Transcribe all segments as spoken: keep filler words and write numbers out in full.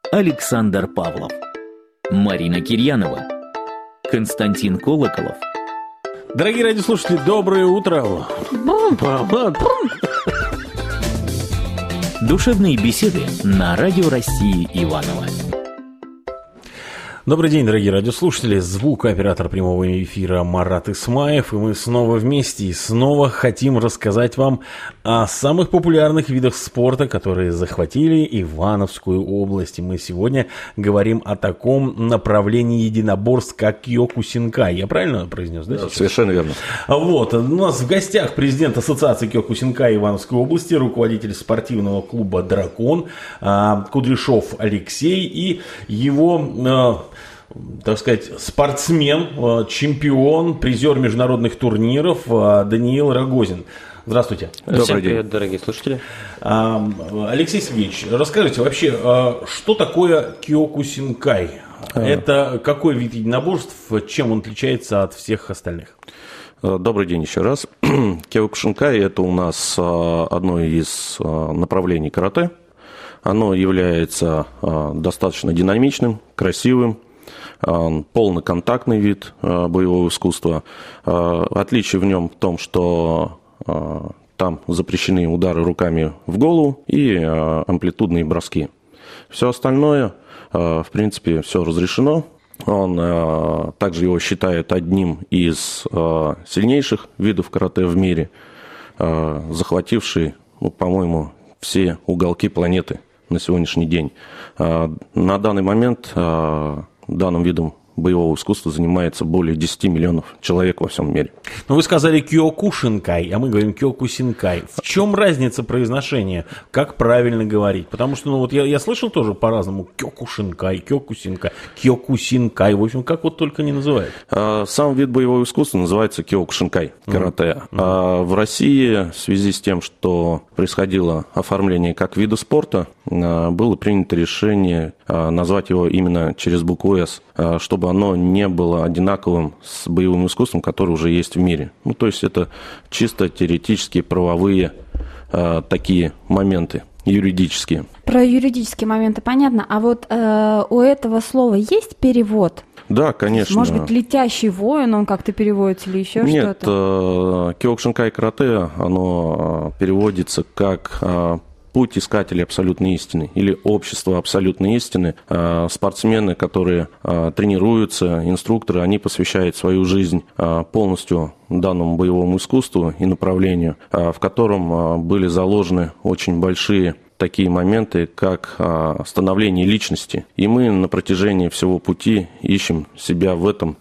Александр Павлов, Марина Кирьянова, Константин Колоколов. Дорогие радиослушатели, доброе утро. Душевные беседы на Радио России Иваново. Добрый день, дорогие радиослушатели. Звукооператор прямого эфира Марат Исмаев. И мы снова вместе и снова хотим рассказать вам о самых популярных видах спорта, которые захватили Ивановскую область. И мы сегодня говорим о таком направлении единоборств, как Киокусинкай. Я правильно произнес, да? Да, совершенно верно. Вот. У нас в гостях президент Ассоциации Киокусинкай Ивановской области, руководитель спортивного клуба «Дракон» Кудряшов Алексей и его... так сказать, спортсмен, чемпион, призер международных турниров Даниил Рогозин. Здравствуйте. Добрый Всем привет, день. Дорогие слушатели. Алексей Сергеевич, расскажите вообще, что такое Киокусинкай? А... Это какой вид единоборств, чем он отличается от всех остальных? Добрый день еще раз. Киокусинкай – это у нас одно из направлений карате. Оно является достаточно динамичным, красивым, полноконтактный вид боевого искусства. Отличие в нем в том, что там запрещены удары руками в голову и амплитудные броски. Все остальное, в принципе, все разрешено. Он также его считает одним из сильнейших видов карате в мире, захвативший, ну, по-моему, все уголки планеты на сегодняшний день. На данный момент данным видом боевого искусства занимается более десять миллионов человек во всем мире. Но вы сказали Киокушинкай, а мы говорим Киокусинкай. В чем разница произношения? Как правильно говорить? Потому что, ну вот я, я слышал тоже по-разному Киокушинкай, Киокусинкай, Киокусинкай. В общем, как вот только не называют. Сам вид боевого искусства называется Киокушинкай, карате. Mm-hmm. А в России в связи с тем, что происходило оформление как вида спорта, было принято решение назвать его именно через букву «С», чтобы оно не было одинаковым с боевым искусством, которое уже есть в мире. Ну, то есть это чисто теоретические, правовые э, такие моменты, юридические. Про юридические моменты понятно. А вот э, у этого слова есть перевод? Да, конечно. Может быть, летящий воин, он как-то переводится или еще Нет, что-то? Нет, Киокушинкай карате, оно переводится как... путь искателей абсолютной истины или общество абсолютной истины. Спортсмены, которые тренируются, инструкторы, они посвящают свою жизнь полностью данному боевому искусству и направлению, в котором были заложены очень большие такие моменты, как становление личности. И мы на протяжении всего пути ищем себя в этом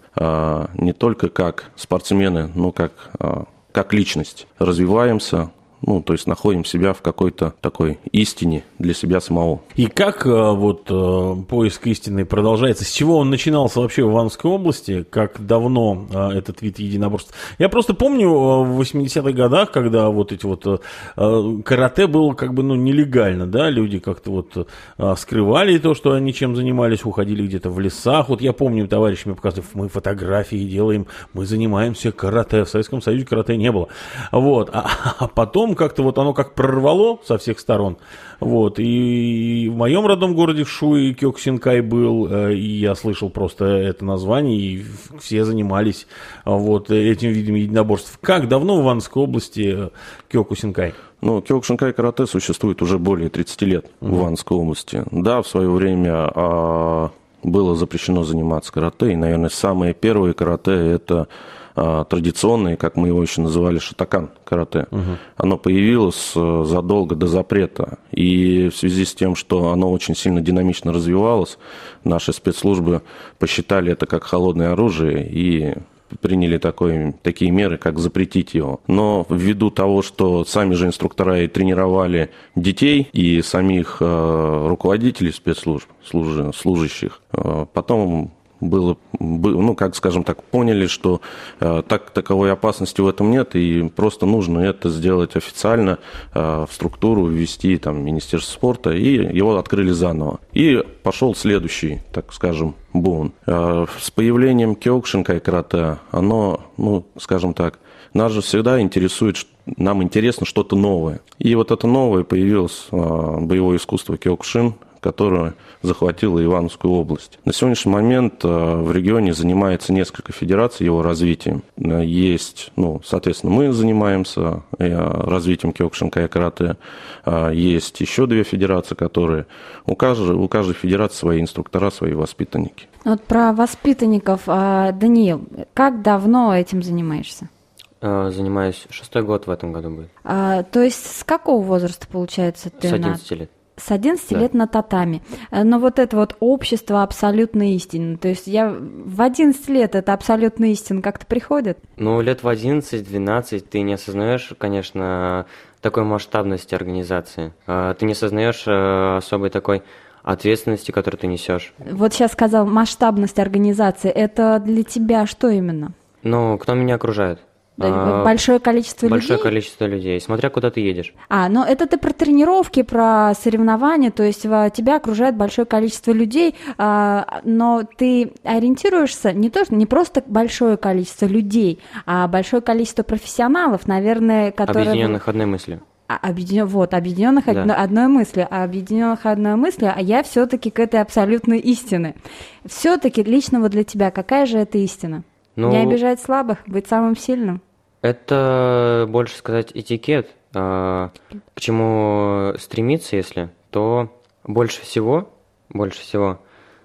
не только как спортсмены, но как, как личность. Развиваемся, ну, то есть находим себя в какой-то такой истине для себя самого. И как вот поиск истины продолжается? С чего он начинался вообще в Ивановской области? Как давно этот вид единоборств? Я просто помню в восьмидесятых годах, когда вот эти вот карате было как бы, ну, нелегально, да, люди как-то вот скрывали то, что они чем занимались, уходили где-то в лесах. Вот я помню, товарищи мне показывали, мы фотографии делаем, мы занимаемся карате. В Советском Союзе карате не было. Вот. А, а потом как-то вот оно как прорвало со всех сторон. Вот. И в моем родном городе в Шуе Киокусинкай был, и я слышал просто это название, и все занимались вот этим видом единоборств. Как давно в Ивановской области Киокусинкай? Ну, Киокушинкай карате существует уже более тридцати лет mm-hmm. в Ивановской области. Да, в свое время а, было запрещено заниматься карате, и, наверное, самые первые карате – это традиционное, как мы его еще называли, шотокан карате. Угу. Оно появилось задолго до запрета. И в связи с тем, что оно очень сильно динамично развивалось, наши спецслужбы посчитали это как холодное оружие и приняли такой, такие меры, как запретить его. Но ввиду того, что сами же инструктора и тренировали детей и самих э, руководителей спецслужб, служ, служащих, э, потом было, ну, как скажем так, поняли, что э, так, таковой опасности в этом нет, и просто нужно это сделать официально, э, в структуру ввести там Министерство спорта, и его открыли заново. И пошел следующий, так скажем, бум. Э, с появлением Киокушинкай карате, оно, ну, скажем так, нас же всегда интересует, нам интересно что-то новое. И вот это новое появилось, э, боевое искусство Киокушин, которая захватила Ивановскую область. На сегодняшний момент в регионе занимается несколько федераций его развитием. Есть, ну, соответственно, мы занимаемся развитием киокушинкай карате. Есть еще две федерации, которые у каждой, у каждой федерации свои инструктора, свои воспитанники. Вот про воспитанников, Даниил, как давно этим занимаешься? Занимаюсь шестой год в этом году будет. А, то есть с какого возраста, получается, ты? С одиннадцати лет. С одиннадцати да. лет на татами. Но вот это вот общество абсолютной истины. То есть я в одиннадцать лет это абсолютная истина как-то приходит? Ну, лет в одиннадцать-двенадцать ты не осознаешь, конечно, такой масштабности организации. Ты не осознаешь особой такой ответственности, которую ты несешь. Вот сейчас сказал масштабность организации. Это для тебя что именно? Ну, кто меня окружает? Большое количество Большое людей? Большое количество людей, смотря куда ты едешь. А, ну это ты про тренировки, про соревнования, то есть тебя окружает большое количество людей, но ты ориентируешься не то, не просто большое количество людей, а большое количество профессионалов, наверное, которые... Объединенных одной мыслью. Объединен, вот, объединенных да. одно, одной мыслью, а объединенных одной мыслью, а я все-таки к этой абсолютной истине. Все-таки лично вот для тебя какая же это истина? Ну, не обижать слабых, быть самым сильным. Это, больше сказать, этикет. К чему стремиться, если, то больше всего, больше всего,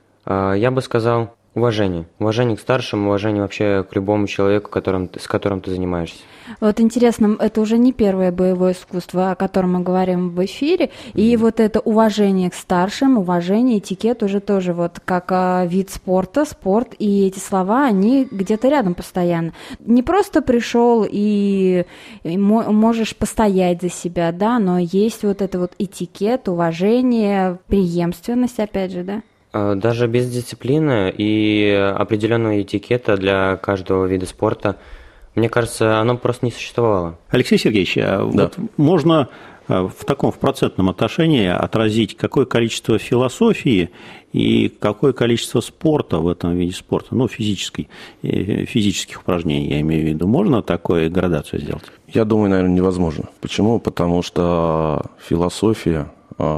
я бы сказал, уважение. Уважение к старшим, уважение вообще к любому человеку, которым, с которым ты занимаешься. Вот интересно, это уже не первое боевое искусство, о котором мы говорим в эфире, mm-hmm. и вот это уважение к старшим, уважение, этикет уже тоже вот как а, вид спорта, спорт, и эти слова, они где-то рядом постоянно. Не просто пришел и, и можешь постоять за себя, да, но есть вот это вот этикет, уважение, преемственность, опять же, да? Даже без дисциплины и определенного этикета для каждого вида спорта, мне кажется, оно просто не существовало. Алексей Сергеевич, да. Вот можно в таком в процентном отношении отразить, какое количество философии и какое количество спорта в этом виде спорта, ну, физической, физических упражнений, я имею в виду. Можно такую градацию сделать? Я думаю, наверное, невозможно. Почему? Потому что философия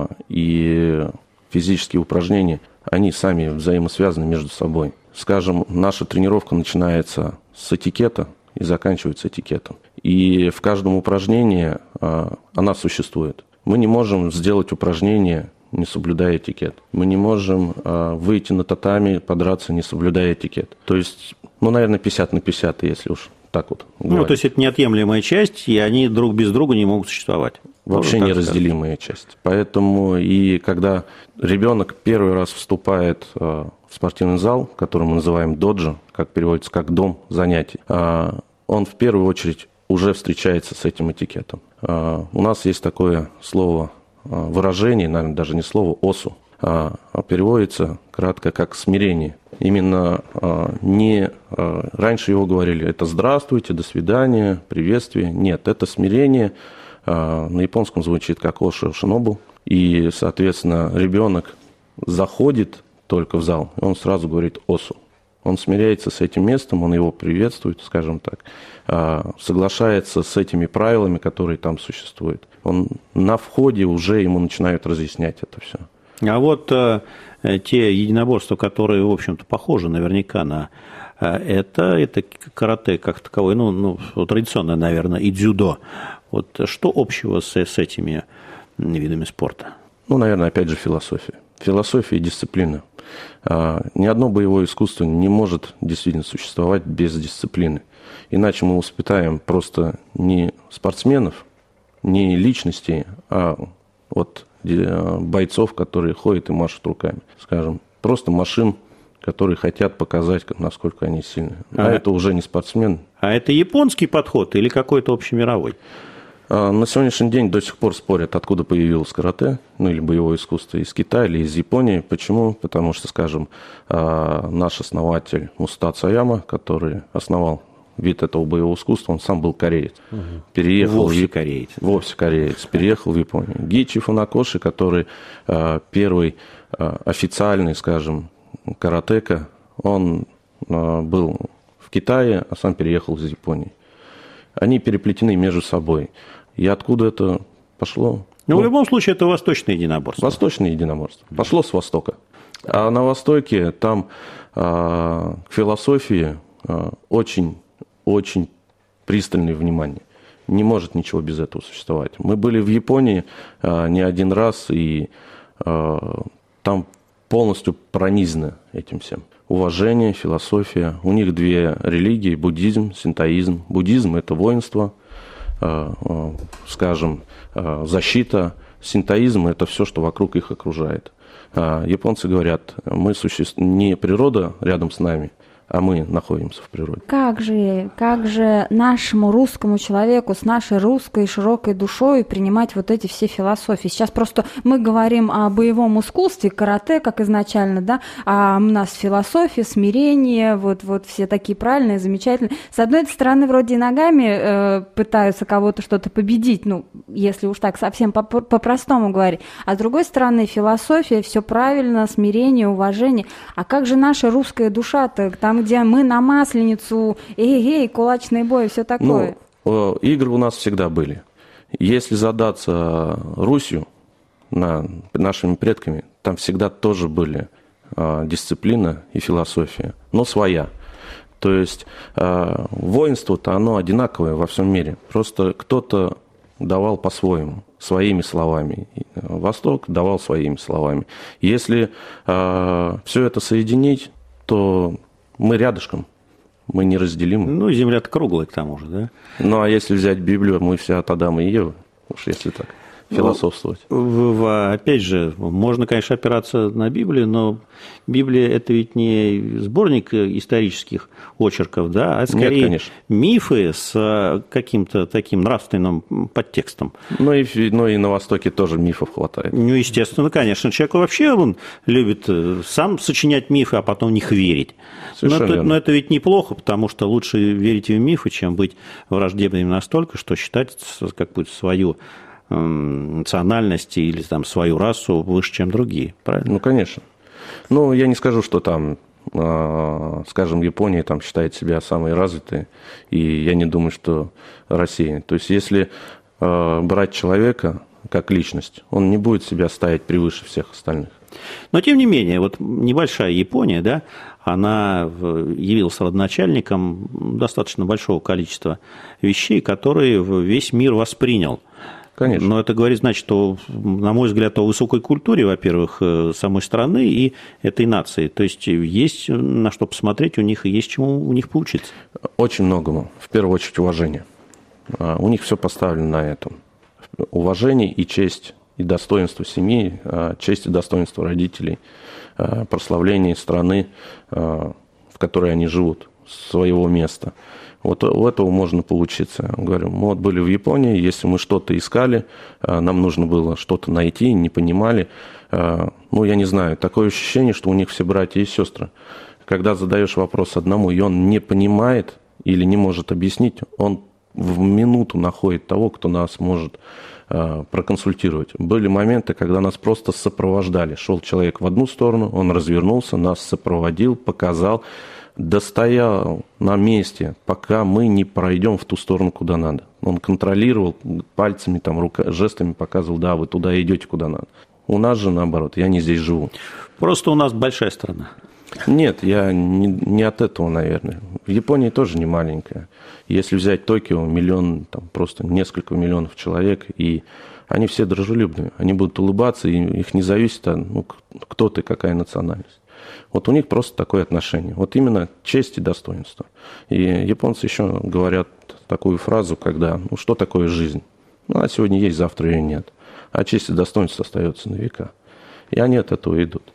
и физические упражнения, они сами взаимосвязаны между собой. Скажем, наша тренировка начинается с этикета и заканчивается этикетом. И в каждом упражнении а, она существует. Мы не можем сделать упражнение, не соблюдая этикет. Мы не можем а, выйти на татами, подраться, не соблюдая этикет. То есть, ну, наверное, пятьдесят на пятьдесят, если уж так вот говорить. Ну, то есть это неотъемлемая часть, и они друг без друга не могут существовать. Вообще неразделимая часть. Поэтому и когда ребенок первый раз вступает в спортивный зал, который мы называем доджо, как переводится как дом занятий, он в первую очередь уже встречается с этим этикетом. У нас есть такое слово, выражение, наверное, даже не слово, осу, а переводится кратко как смирение. Именно не раньше его говорили, это здравствуйте, до свидания, приветствие. Нет, это смирение. На японском звучит как оши шинобу. И, соответственно, ребенок заходит только в зал, и он сразу говорит осу. Он смиряется с этим местом, он его приветствует, скажем так, соглашается с этими правилами, которые там существуют. Он на входе уже ему начинают разъяснять это все. А вот э, те единоборства, которые, в общем-то, похожи наверняка на э, это, это карате как таковое, ну, ну, традиционное, наверное, и дзюдо. Вот что общего с, с этими видами спорта? Ну, наверное, опять же, философия. Философия и дисциплина. А, ни одно боевое искусство не может действительно существовать без дисциплины. Иначе мы воспитаем просто не спортсменов, не личностей, а вот бойцов, которые ходят и машут руками, скажем, просто машин, которые хотят показать, насколько они сильны. А, а это уже не спортсмен. А это японский подход или какой-то общемировой? А, на сегодняшний день до сих пор спорят, откуда появилось карате, ну или боевое искусство, из Китая или из Японии. Почему? Потому что, скажем, наш основатель Мусата Цаяма, который основал вид этого боевого искусства, он сам был кореец. Угу. Переехал вовсе в... кореец. Вовсе кореец. Переехал в Японию. Гичи Фунакоши, который э, первый э, официальный, скажем, каратека, он э, был в Китае, а сам переехал из Японии. Они переплетены между собой. И откуда это пошло? Но в любом случае это восточное единоборство. Восточное единоборство. Пошло с востока. А на востоке там а, к философии а, очень, очень пристальное внимание. Не может ничего без этого существовать. Мы были в Японии а, не один раз, и а, там полностью пронизано этим всем. Уважение, философия. У них две религии – буддизм, синтоизм. Буддизм – это воинство, а, а, скажем, а, защита. Синтоизм – это все, что вокруг их окружает. А, японцы говорят, мы существ... не природа рядом с нами, а мы находимся в природе. Как же, как же нашему русскому человеку с нашей русской широкой душой принимать вот эти все философии? Сейчас просто мы говорим о боевом искусстве, карате, как изначально, да, а у нас философия, смирение, вот, вот все такие правильные, замечательные. С одной стороны, вроде и ногами э, пытаются кого-то что-то победить, ну, если уж так совсем по- по-простому говорить, а с другой стороны, философия, все правильно, смирение, уважение. А как же наша русская душа-то, там, где мы на Масленицу, эй-эй, кулачный бой, все такое. Ну, игры у нас всегда были. Если задаться Русью, на, нашими предками, там всегда тоже были а, дисциплина и философия, но своя. То есть а, воинство-то оно одинаковое во всем мире. Просто кто-то давал по-своему, своими словами. Восток давал своими словами. Если а, все это соединить, то мы рядышком, мы неразделимы. Ну, земля-то круглая к тому же, да? Ну, а если взять Библию, мы все от Адама и Евы, уж если так философствовать. Ну, опять же, можно, конечно, опираться на Библию, но Библия – это ведь не сборник исторических очерков, да, а скорее Нет, мифы с каким-то таким нравственным подтекстом. Ну и, ну и на Востоке тоже мифов хватает. Ну, естественно, конечно. Человек вообще он любит сам сочинять мифы, а потом в них верить. Но это, но это ведь неплохо, потому что лучше верить в мифы, чем быть враждебным настолько, что считать какую-то свою национальность или там, свою расу выше, чем другие. Правильно? Ну, конечно. Ну, я не скажу, что там, скажем, Япония там считает себя самой развитой, и я не думаю, что Россия. То есть, если брать человека как личность, он не будет себя ставить превыше всех остальных. Но, тем не менее, вот небольшая Япония, да, она явилась родоначальником достаточно большого количества вещей, которые весь мир воспринял. Конечно. Но это говорит, значит, что, на мой взгляд, о высокой культуре, во-первых, самой страны и этой нации. То есть есть на что посмотреть у них и есть чему у них поучиться. Очень многому. В первую очередь уважение. У них все поставлено на этом. Уважение и честь, и достоинство семьи, честь и достоинство родителей, прославление страны, в которой они живут, своего места. Вот у этого можно поучиться. Говорю, мы вот были в Японии, если мы что-то искали, нам нужно было что-то найти, не понимали. Ну, я не знаю, такое ощущение, что у них все братья и сестры. Когда задаешь вопрос одному, и он не понимает или не может объяснить, он в минуту находит того, кто нас может проконсультировать. Были моменты, когда нас просто сопровождали. Шел человек в одну сторону, он развернулся, нас сопроводил, показал, достоял на месте, пока мы не пройдем в ту сторону, куда надо. Он контролировал, пальцами, там, рука, жестами показывал, да, вы туда идете, куда надо. У нас же наоборот, я не здесь живу. Просто у нас большая страна. Нет, я не, не от этого, наверное. В Японии тоже не маленькая. Если взять Токио, миллион, там просто несколько миллионов человек, и они все дружелюбные. Они будут улыбаться, и их не зависит, ну, кто ты, какая национальность. Вот у них просто такое отношение. Вот именно честь и достоинство. И японцы еще говорят такую фразу, когда, ну, что такое жизнь? Ну, она сегодня есть, завтра ее нет. А честь и достоинство остается на века. И они от этого идут.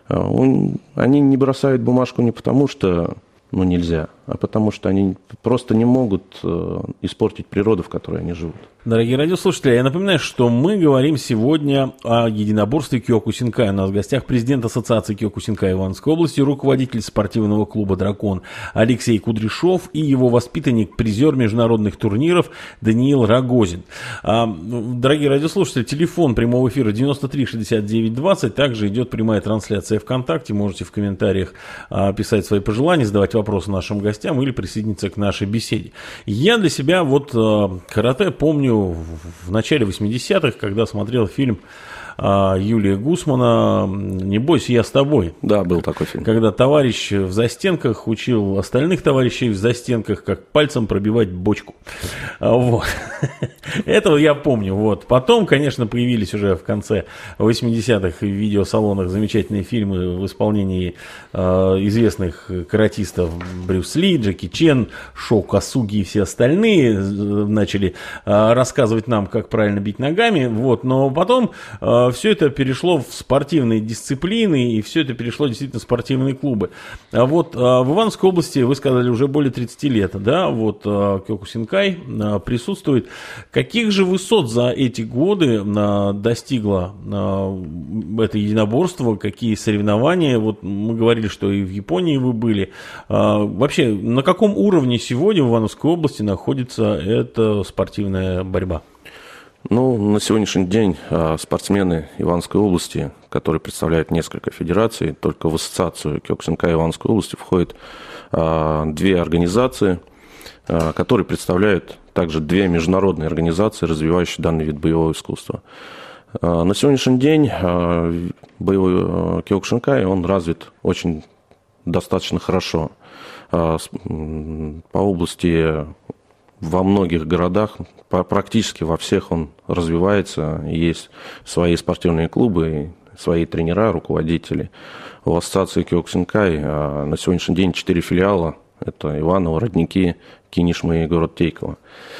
Они не бросают бумажку не потому, что ну, нельзя, а потому что они просто не могут испортить природу, в которой они живут. Дорогие радиослушатели, я напоминаю, что мы говорим сегодня о единоборстве Киокусинкай. У нас в гостях президент Ассоциации Киокусинкай Ивановской области, руководитель спортивного клуба «Дракон» Алексей Кудряшов и его воспитанник, призер международных турниров Даниил Рогозин. Дорогие радиослушатели, телефон прямого эфира девяносто три шестьдесят девять двадцать. Также идет прямая трансляция ВКонтакте. Можете в комментариях писать свои пожелания, задавать вопросы нашим гостям. гостям или присоединиться к нашей беседе. Я для себя вот карате помню в начале восьмидесятых, когда смотрел фильм Юлия Гусмана «Не бойся, я с тобой». Да, был такой фильм. Когда товарищ в застенках учил остальных товарищей в застенках, как пальцем пробивать бочку. Вот. Этого я помню. Вот. Потом, конечно, появились уже в конце восьмидесятых в видеосалонах замечательные фильмы в исполнении э, известных каратистов Брюс Ли, Джеки Чен, Шоу Косуги и все остальные начали э, рассказывать нам, как правильно бить ногами. Вот. Но потом э, все это перешло в спортивные дисциплины, и все это перешло действительно в спортивные клубы. А вот а, в Ивановской области, вы сказали, уже более тридцати лет, да, вот а, Кёкусинкай а, присутствует. Каких же высот за эти годы а, достигло а, это единоборство, какие соревнования? Вот мы говорили, что и в Японии вы были. А, вообще, на каком уровне сегодня в Ивановской области находится эта спортивная борьба? Ну, на сегодняшний день спортсмены Ивановской области, которые представляют несколько федераций, только в ассоциацию Кёкусинкай Ивановской области входят две организации, которые представляют также две международные организации, развивающие данный вид боевого искусства. На сегодняшний день боевой Кёкусинкай, он развит очень достаточно хорошо. По области во многих городах, практически во всех он развивается, есть свои спортивные клубы, свои тренера, руководители. У ассоциации Кёкусинкай на сегодняшний день четыре филиала, это Иваново, Родники, Кинешма и город Тейково.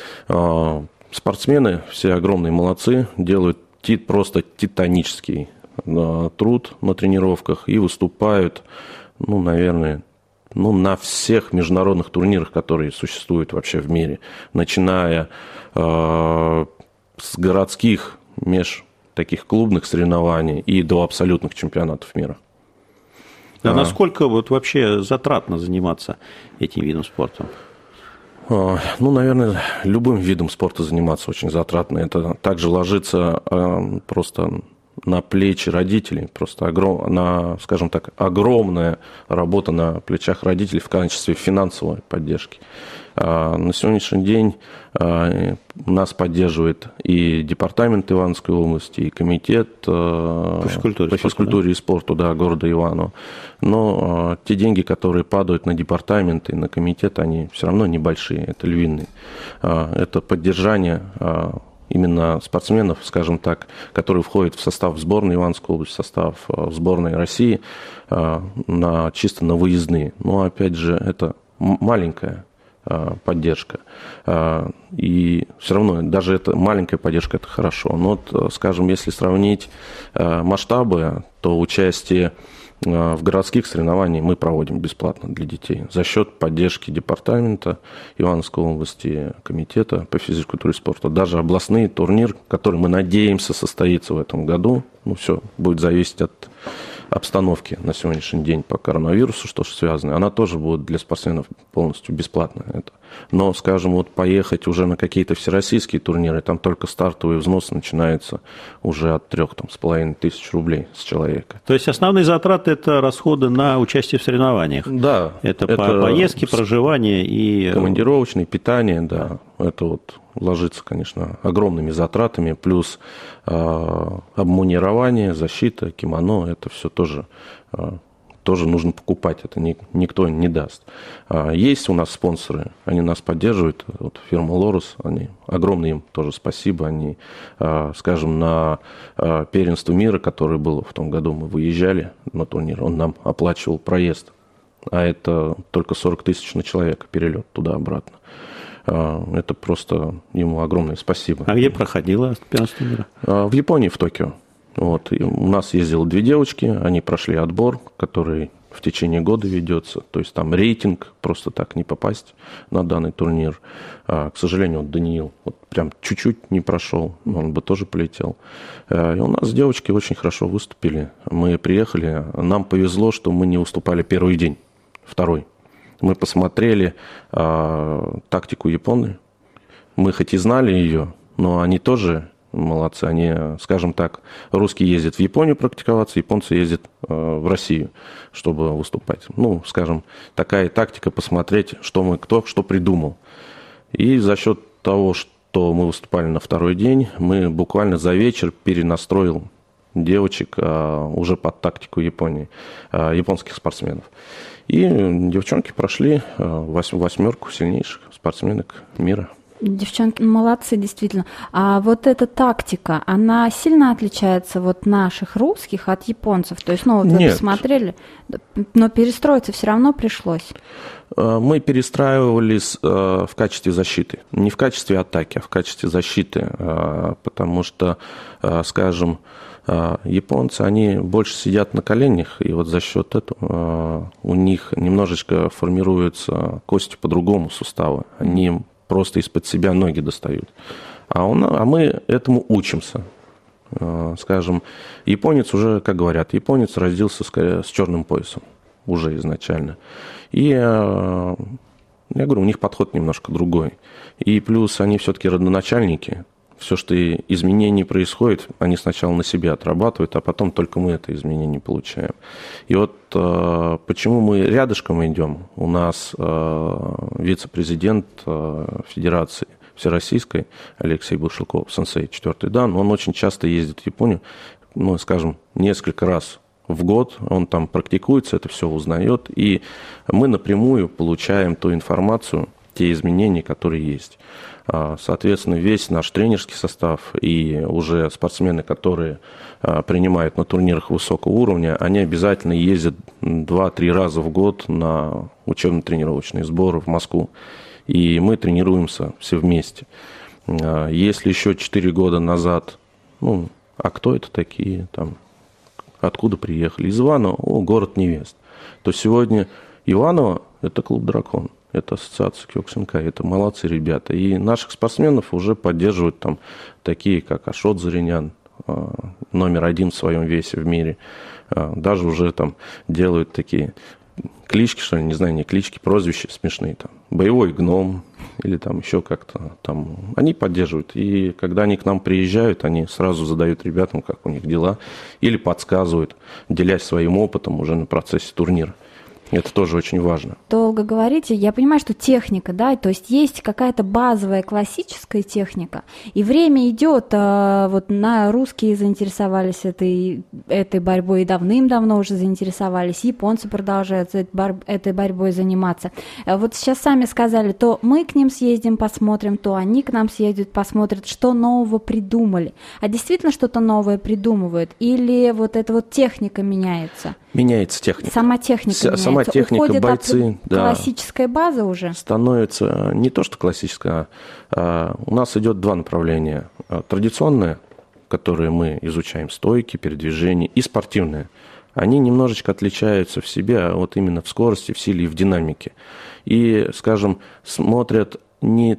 Спортсмены все огромные молодцы, делают просто титанический труд на тренировках и выступают, ну, наверное, ну, на всех международных турнирах, которые существуют вообще в мире, начиная э, с городских, меж таких клубных соревнований и до абсолютных чемпионатов мира. А, а насколько вот вообще затратно заниматься этим видом спорта? Э, ну, наверное, любым видом спорта заниматься очень затратно. Это также ложится э, просто на плечи родителей, просто огром, на, скажем так, огромная работа на плечах родителей в качестве финансовой поддержки. На сегодняшний день нас поддерживает и департамент Ивановской области, и комитет по физкультуре, по физкультуре да? и спорту да, города Иваново. Но те деньги, которые падают на департамент и на комитет, они все равно небольшие, это львиные. Это поддержание именно спортсменов, скажем так, которые входят в состав сборной Ивановской области, в состав сборной России, на, чисто на выездные. Но, опять же, это маленькая поддержка. И все равно, даже эта маленькая поддержка, это хорошо. Но, вот, скажем, если сравнить масштабы, то участие в городских соревнованиях мы проводим бесплатно для детей за счет поддержки департамента Ивановской области, комитета по физкультуре и спорту. Даже областный турнир, который мы надеемся состоится в этом году, ну все, будет зависеть от обстановки на сегодняшний день по коронавирусу, что же связано, она тоже будет для спортсменов полностью бесплатно. Это. Но, скажем, вот поехать уже на какие-то всероссийские турниры, там только стартовый взнос начинается уже от трех там, с половиной тысяч рублей с человека. То есть основные затраты – это расходы на участие в соревнованиях? Да. Это, это поездки, проживание и… Командировочные, питание, да. Это вот ложится, конечно, огромными затратами, плюс э, обмунирование, защита, кимоно, это все тоже, э, тоже нужно покупать, это ни, никто не даст. Э, есть у нас спонсоры, они нас поддерживают, вот фирма Лорус, они, огромное им тоже спасибо, они, э, скажем, на э, первенство мира, которое было в том году, мы выезжали на турнир, он нам оплачивал проезд, а это только сорок тысяч на человека, перелет туда-обратно. Это просто ему огромное спасибо. А где проходило первенство мира? В Японии, в Токио. Вот. И у нас ездило две девочки, они прошли отбор, который в течение года ведется. То есть там рейтинг, просто так не попасть на данный турнир. А, к сожалению, вот Даниил вот прям чуть-чуть не прошел, он бы тоже полетел. И у нас девочки очень хорошо выступили. Мы приехали, нам повезло, что мы не выступали первый день, второй. Мы посмотрели э, тактику японной. Мы хоть и знали ее, но они тоже молодцы. Они, скажем так, русские ездят в Японию практиковаться, японцы ездят в Россию, чтобы выступать. Ну, скажем, такая тактика посмотреть, что мы, кто что придумал. И за счет того, что мы выступали на второй день, мы буквально за вечер перенастроил девочек уже под тактику Японии, японских спортсменов. И девчонки прошли восьмерку сильнейших спортсменок мира. Девчонки молодцы, действительно. А вот эта тактика, она сильно отличается вот наших русских от японцев? То есть, ну, вот вы посмотрели, но перестроиться все равно пришлось. Мы перестраивались в качестве защиты. Не в качестве атаки, а в качестве защиты. Потому что, скажем, японцы, они больше сидят на коленях, и вот за счет этого у них немножечко формируются кости по-другому, суставы. Они просто из-под себя ноги достают. А, он, а мы этому учимся. Скажем, японец уже, как говорят, японец родился скорее с черным поясом уже изначально. И я говорю, у них подход немножко другой. И плюс они все-таки родоначальники. Все, что изменений происходит, они сначала на себе отрабатывают, а потом только мы это изменение получаем. И вот э, почему мы рядышком идем. У нас э, вице-президент э, Федерации Всероссийской Алексей Бушелков, сенсей четвертый дан, он очень часто ездит в Японию, ну, скажем, несколько раз в год, он там практикуется, это все узнает, и мы напрямую получаем ту информацию, те изменения, которые есть. Соответственно, весь наш тренерский состав и уже спортсмены, которые принимают на турнирах высокого уровня, они обязательно ездят два-три раза в год на учебно-тренировочные сборы в Москву. И мы тренируемся все вместе. Если еще четыре года назад, ну, а кто это такие, там, откуда приехали? Из Иваново, о, город невест. То сегодня Иваново – это клуб «Дракон». Это ассоциация Кёкусинкай, это молодцы ребята. И наших спортсменов уже поддерживают там такие, как Ашот Заринян, номер один в своем весе в мире. Даже уже там делают такие клички, что ли, не знаю, не клички, прозвища смешные. Там, боевой гном или там еще как-то. Там, они поддерживают. И когда они к нам приезжают, они сразу задают ребятам, как у них дела, или подсказывают, делясь своим опытом уже на процессе турнира. Это тоже очень важно. Долго говорите. Я понимаю, что техника, да, то есть есть какая-то базовая классическая техника, и время идет, а, вот на русские заинтересовались этой, этой борьбой, и давным-давно уже заинтересовались, японцы продолжают этой борьбой заниматься. Вот сейчас сами сказали, то мы к ним съездим, посмотрим, то они к нам съездят, посмотрят, что нового придумали. А действительно что-то новое придумывают? Или вот эта вот техника меняется? Меняется техника. Сама техника С- меняется. Сама техника, уходит бойцы. От да, классическая база уже? Становится не то, что классическая. А, у нас идет два направления. Традиционные, которые мы изучаем, стойки, передвижения, и спортивные. Они немножечко отличаются в себе, вот именно в скорости, в силе и в динамике. И, скажем, смотрят не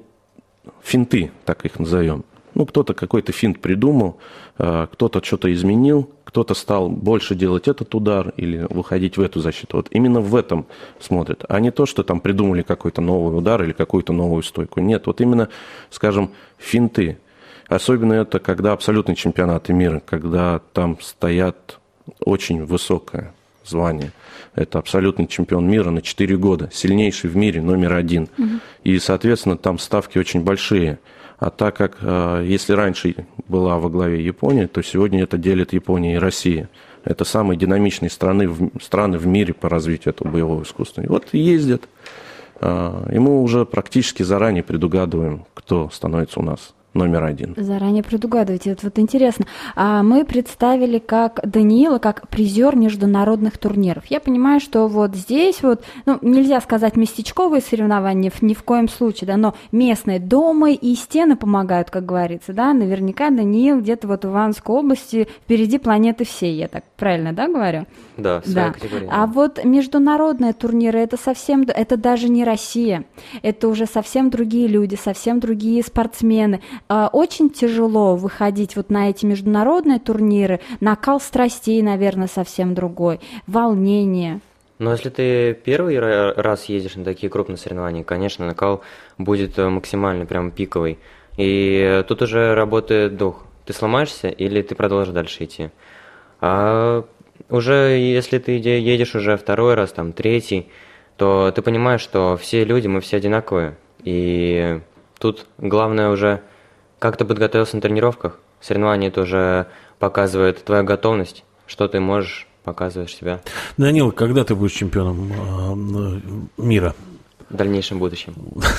финты, так их назовем. Ну, кто-то какой-то финт придумал, кто-то что-то изменил, кто-то стал больше делать этот удар или выходить в эту защиту. Вот именно в этом смотрят, а не то, что там придумали какой-то новый удар или какую-то новую стойку. Нет, вот именно, скажем, финты. Особенно это, когда абсолютные чемпионаты мира, когда там стоят очень высокое звание. Это абсолютный чемпион мира на четыре года, сильнейший в мире, номер один. Угу. И, соответственно, там ставки очень большие. А так как, если раньше была во главе Япония, то сегодня это делит Япония и Россия. Это самые динамичные страны, страны в мире по развитию этого боевого искусства. И вот ездят, и мы уже практически заранее предугадываем, кто становится у нас номер один. Заранее предугадываете, это вот интересно. А мы представили как Даниила, как призер международных турниров. Я понимаю, что вот здесь вот, ну, нельзя сказать местечковые соревнования ни в коем случае, да, но местные дома и стены помогают, как говорится, да, наверняка Даниил где-то вот в Ивановской области впереди планеты всей, я так правильно, да, говорю? Да, своя да. категория. А вот международные турниры, это совсем, это даже не Россия, это уже совсем другие люди, совсем другие спортсмены. Очень тяжело выходить вот на эти международные турниры, накал страстей, наверное, совсем другой, волнение. Но если ты первый раз едешь на такие крупные соревнования, конечно, накал будет максимально прям пиковый. И тут уже работает дух. Ты сломаешься или ты продолжишь дальше идти? А уже если ты едешь уже второй раз, там, третий, то ты понимаешь, что все люди, мы все одинаковые. И тут главное уже, как ты подготовился на тренировках. Соревнование это уже показывает твою готовность, что ты можешь, показываешь себя. Данил, когда ты будешь чемпионом э, мира? В дальнейшем будущем.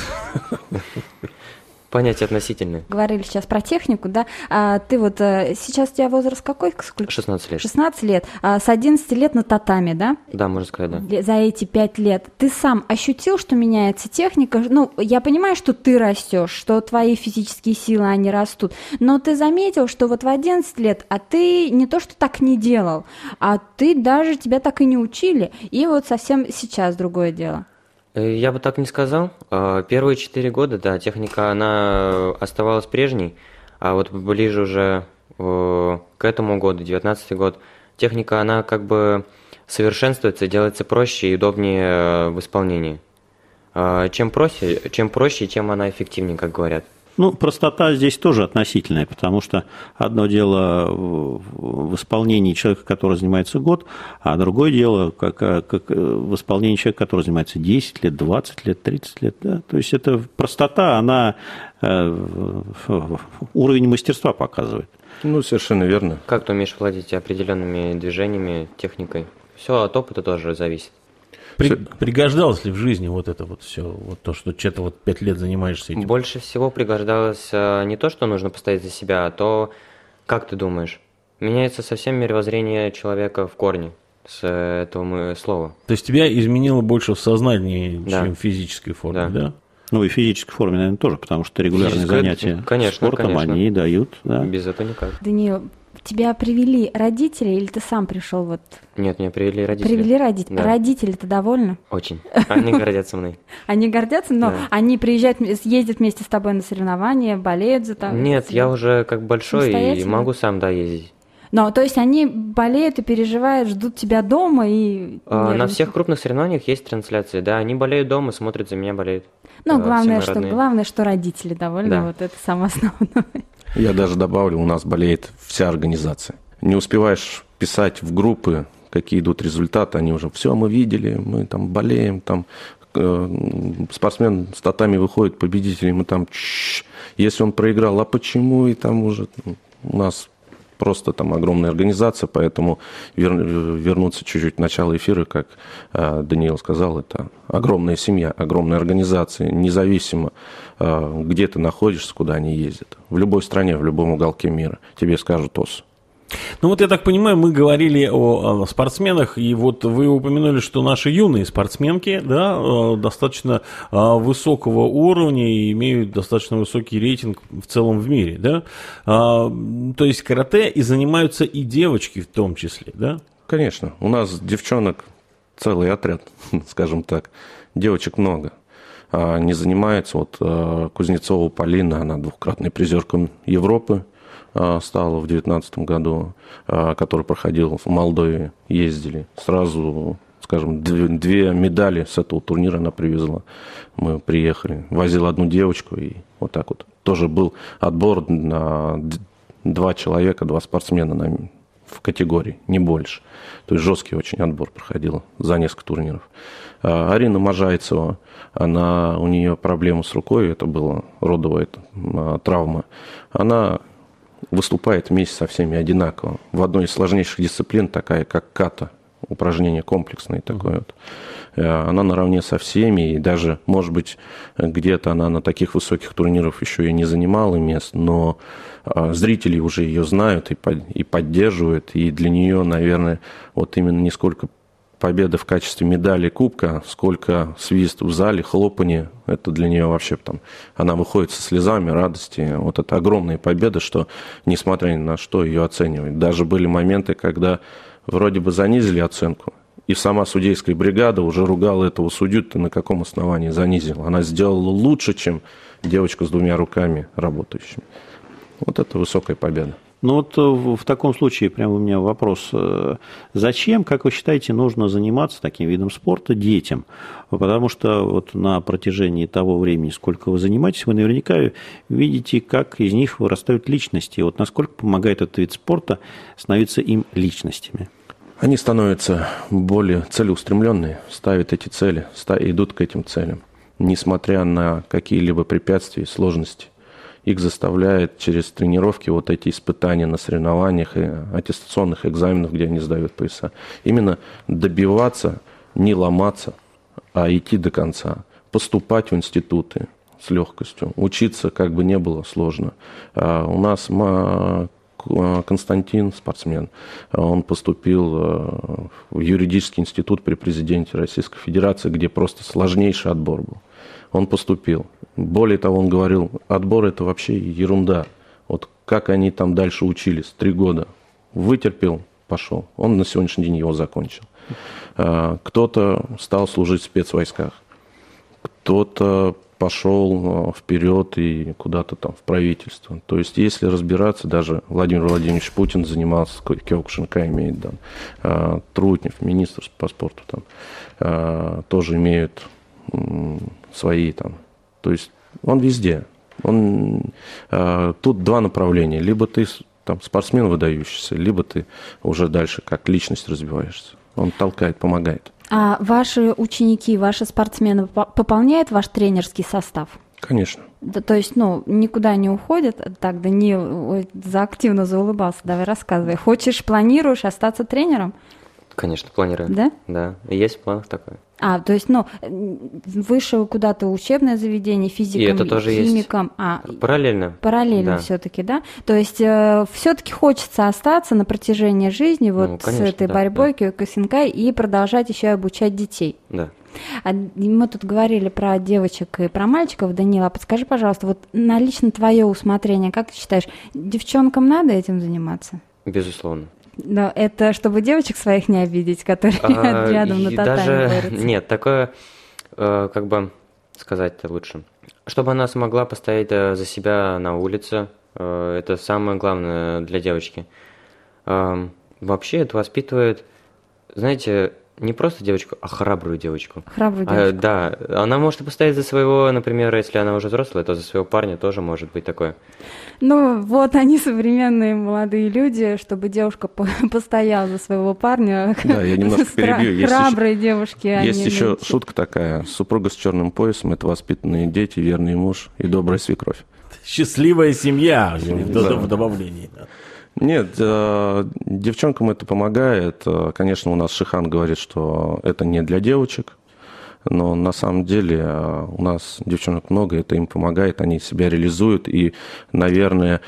Понятие относительное. Говорили сейчас про технику, да? А ты вот а, сейчас у тебя возраст какой? Сколько? шестнадцать лет. шестнадцать лет. А с одиннадцати лет на татами, да? Да, можно сказать, да. За эти пять лет ты сам ощутил, что меняется техника? Ну, я понимаю, что ты растешь, что твои физические силы, они растут, но ты заметил, что вот в одиннадцать лет, а ты не то, что так не делал, а ты даже, тебя так и не учили, и вот совсем сейчас другое дело. Я бы так не сказал. Первые четыре года, да, техника, она оставалась прежней, а вот ближе уже к этому году, девятнадцатый год, техника, она как бы совершенствуется, делается проще и удобнее в исполнении. Чем проще, чем проще, тем она эффективнее, как говорят. Ну, простота здесь тоже относительная, потому что одно дело в исполнении человека, который занимается год, а другое дело как, как в исполнении человека, который занимается десять лет, двадцать лет, тридцать лет. Да? То есть это простота, она уровень мастерства показывает. Ну, совершенно верно. Как ты умеешь владеть определенными движениями, техникой? Все от опыта тоже зависит. При, пригождалось ли в жизни вот это вот все, вот то, что что-то вот пять лет занимаешься этим? Больше всего пригождалось не то, что нужно постоять за себя, а то, как ты думаешь, меняется совсем мировоззрение человека в корне с этого слова. То есть тебя изменило больше в сознании, да. чем в физической форме, да? да? Ну и в физической форме, наверное, тоже, потому что регулярные Физическое, занятия конечно, спортом, конечно. они дают. Да. Без этого никак. Даниил, тебя привели родители или ты сам пришел вот? Нет, меня привели родители. Привели родители. Да. Родители-то довольны? Очень. Они гордятся мной. Они гордятся, но Да. они приезжают, ездят вместе с тобой на соревнования, болеют за тобой? Нет, я уже как большой и Самостоятельно? могу сам, да, ездить. Ну, то есть они болеют и переживают, ждут тебя дома и... А, на нервничают. всех крупных соревнованиях есть трансляции, да, они болеют дома, смотрят за меня, болеют. Ну, А, главное, все мои что, родные. главное, что родители довольны, Да. вот это самое основное. Я даже добавлю, у нас болеет вся организация. Не успеваешь писать в группы, какие идут результаты, они уже все мы видели, мы там болеем, там э, спортсмен с татами выходит, победитель, мы там, чш, если он проиграл, а почему, и там уже ну, у нас просто там огромная организация, поэтому вер, вернуться чуть-чуть в начало эфира, как э, Даниил сказал, это огромная семья, огромная организация, независимо, э, где ты находишься, куда они ездят. В любой стране, в любом уголке мира тебе скажут ОС. Ну вот я так понимаю, мы говорили о, о спортсменах, и вот вы упомянули, что наши юные спортсменки, да, достаточно высокого уровня и имеют достаточно высокий рейтинг в целом в мире, да, а, то есть карате и занимаются и девочки в том числе, да? Конечно, у нас девчонок целый отряд, скажем так, девочек много. Они занимаются, вот Кузнецова Полина, она двукратная призерка Европы, стала в две тысячи девятнадцатом году, который проходил в Молдове, ездили. Сразу, скажем, две, две медали с этого турнира она привезла. Мы приехали, возил одну девочку, и вот так вот. Тоже был отбор на два человека, два спортсмена на, в категории, не больше. То есть жесткий очень отбор проходил за несколько турниров. Арина Можайцева, она, у нее проблемы с рукой, это была родовая это, травма. Она выступает вместе со всеми одинаково. В одной из сложнейших дисциплин, такая как ката, упражнение комплексное такое вот. Она наравне со всеми, и даже, может быть, где-то она на таких высоких турнирах еще и не занимала мест, но зрители уже ее знают и, и поддерживают, и для нее, наверное, вот именно не сколько победа в качестве медали кубка, сколько свист в зале, хлопанье, это для нее вообще там, она выходит со слезами радости, вот это огромная победа, что несмотря ни на что ее оценивают. Даже были моменты, когда вроде бы занизили оценку, и сама судейская бригада уже ругала этого судью, ты на каком основании занизил. Она сделала лучше, чем девочка с двумя руками работающими. Вот это высокая победа. Ну вот в таком случае прямо у меня вопрос. Зачем, как вы считаете, нужно заниматься таким видом спорта детям? Потому что вот на протяжении того времени, сколько вы занимаетесь, вы наверняка видите, как из них вырастают личности. Вот насколько помогает этот вид спорта становиться им личностями? Они становятся более целеустремленные, ставят эти цели, идут к этим целям. Несмотря на какие-либо препятствия, сложности, их заставляет через тренировки, вот эти испытания на соревнованиях и аттестационных экзаменах, где они сдают пояса, именно добиваться, не ломаться, а идти до конца, поступать в институты с легкостью, учиться как бы не было сложно. У нас Константин, спортсмен, он поступил в юридический институт при президенте Российской Федерации, где просто сложнейший отбор был. Он поступил. Более того, он говорил, отбор это вообще ерунда. Вот как они там дальше учились, три года. Вытерпел, пошел. Он на сегодняшний день его закончил. Кто-то стал служить в спецвойсках, кто-то пошел вперед и куда-то там в правительство. То есть, если разбираться, даже Владимир Владимирович Путин занимался, Киокушинкай имеет, да, Трутнев, министр по спорту, там, тоже имеют свои там. То есть, он везде. Он, тут два направления. Либо ты там спортсмен выдающийся, либо ты уже дальше как личность развиваешься. Он толкает, помогает. А ваши ученики, ваши спортсмены пополняют ваш тренерский состав? Конечно. Да, то есть, ну, никуда не уходят? Так, Даниил, ой, за активно заулыбался. Давай рассказывай. Хочешь, планируешь остаться тренером? Конечно, планирую. Да? Да, есть в планах такое. А, то есть, ну, выше куда-то учебное заведение, физиком, химиком. А, параллельно. Параллельно да. все-таки, да? То есть, э, все-таки хочется остаться на протяжении жизни вот ну, конечно, с этой да, борьбой да. Киокушинкай и продолжать еще обучать детей. Да. А мы тут говорили про девочек и про мальчиков. Данила, а подскажи, пожалуйста, вот на лично твое усмотрение, как ты считаешь, девчонкам надо этим заниматься? Безусловно. Но это чтобы девочек своих не обидеть, которые а, рядом на татами даже... борются. Нет, такое, э, как бы сказать-то лучше. Чтобы она смогла постоять за себя на улице, э, это самое главное для девочки. Э, вообще это воспитывает, знаете, не просто девочку, а храбрую девочку. Храбрую девочку. А, да, она может и постоять за своего, например, если она уже взрослая, то за своего парня тоже может быть такое. Ну, вот они, современные молодые люди, чтобы девушка постояла за своего парня. Да, я немножко перебью. Есть храбрые еще, девушки. Есть еще нынче. Шутка такая. Супруга с черным поясом – это воспитанные дети, верный муж и добрая свекровь. Счастливая семья, в добавлении. Нет, девчонкам это помогает. Конечно, у нас Шихан говорит, что это не для девочек, но на самом деле у нас девчонок много, это им помогает, они себя реализуют. И, наверное,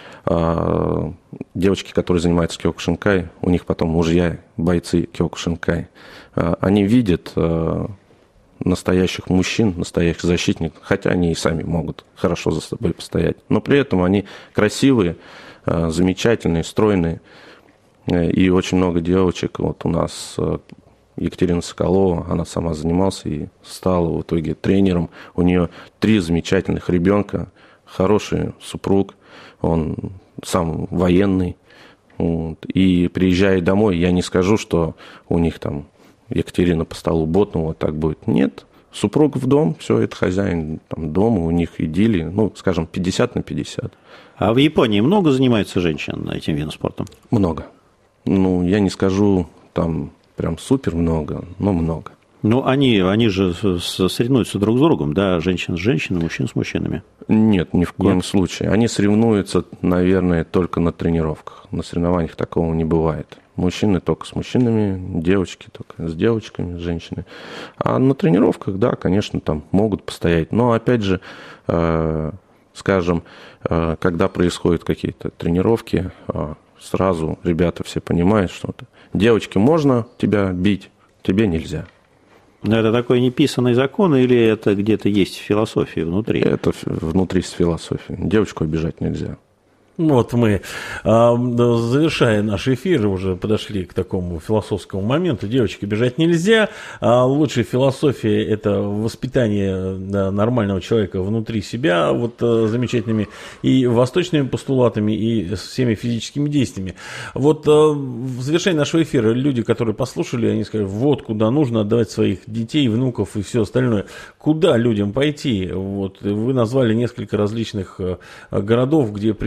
девочки, которые занимаются Киокушинкай, у них потом мужья, бойцы Киокушинкай, они видят настоящих мужчин, настоящих защитников, хотя они и сами могут хорошо за собой постоять, но при этом они красивые, замечательные, стройные, и очень много девочек. Вот у нас Екатерина Соколова, она сама занималась и стала в итоге тренером. У нее три замечательных ребенка, хороший супруг, он сам военный. Вот, и приезжая домой, я не скажу, что у них там Екатерина по столу ботнула, так будет. Нет, супруг в дом, все, это хозяин там, дома, у них идиллия, ну, скажем, пятьдесят на пятьдесят. А в Японии много занимается женщин этим видом спорта? Много. Ну, я не скажу там прям супер много, но много. Ну, они, они же соревнуются друг с другом, да, женщин с женщинами, мужчин с мужчинами. Нет, ни в коем Нет. случае. Они соревнуются, наверное, только на тренировках. На соревнованиях такого не бывает. Мужчины только с мужчинами, девочки только с девочками, с женщинами. А на тренировках, да, конечно, там могут постоять. Но, опять же, э, скажем, э, когда происходят какие-то тренировки, э, сразу ребята все понимают, что девочке можно тебя бить, тебе нельзя. Но это такой неписанный закон или это где-то есть в философии внутри? Это внутри с философией. Девочку обижать нельзя. Вот мы, завершая наш эфир, уже подошли к такому философскому моменту. Девочки, бежать нельзя. Лучшая философия – это воспитание нормального человека внутри себя вот замечательными и восточными постулатами, и всеми физическими действиями. Вот в завершении нашего эфира люди, которые послушали, они скажут, вот куда нужно отдавать своих детей, внуков и все остальное. Куда людям пойти? Вот, вы назвали несколько различных городов, где присутствуют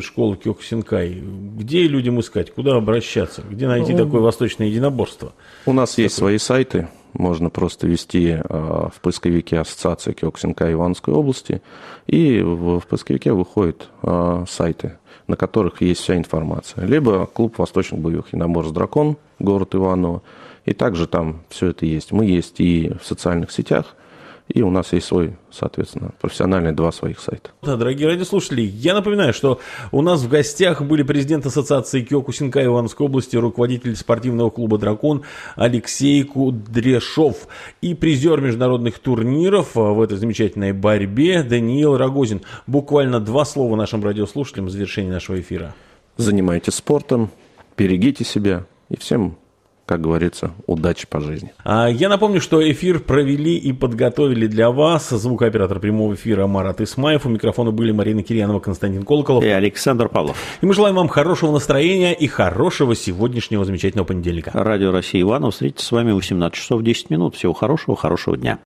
школы Кёкусинкай. Где людям искать? Куда обращаться? Где найти такое восточное единоборство? У нас есть свои сайты. Можно просто ввести в поисковике Ассоциация Кёкусинкай Ивановской области, и в поисковике выходят сайты, на которых есть вся информация. Либо клуб восточных боевых единоборств «Дракон», город Иваново, и также там все это есть. Мы есть и в социальных сетях, и у нас есть свой, соответственно, профессиональный два своих сайта. Да, дорогие радиослушатели, я напоминаю, что у нас в гостях были президент Ассоциации Кёкусинкай Ивановской области, руководитель спортивного клуба «Дракон» Алексей Кудряшов и призер международных турниров в этой замечательной борьбе Даниил Рогозин. Буквально два слова нашим радиослушателям в завершении нашего эфира. Занимайтесь спортом, берегите себя и всем, как говорится, удачи по жизни. А я напомню, что эфир провели и подготовили для вас звукооператор прямого эфира Марат Исмаев. У микрофона были Марина Кирьянова, Константин Колоколов и Александр Павлов. И мы желаем вам хорошего настроения и хорошего сегодняшнего замечательного понедельника. Радио России Иваново встретится с вами в восемнадцать часов десять минут. Всего хорошего, хорошего дня.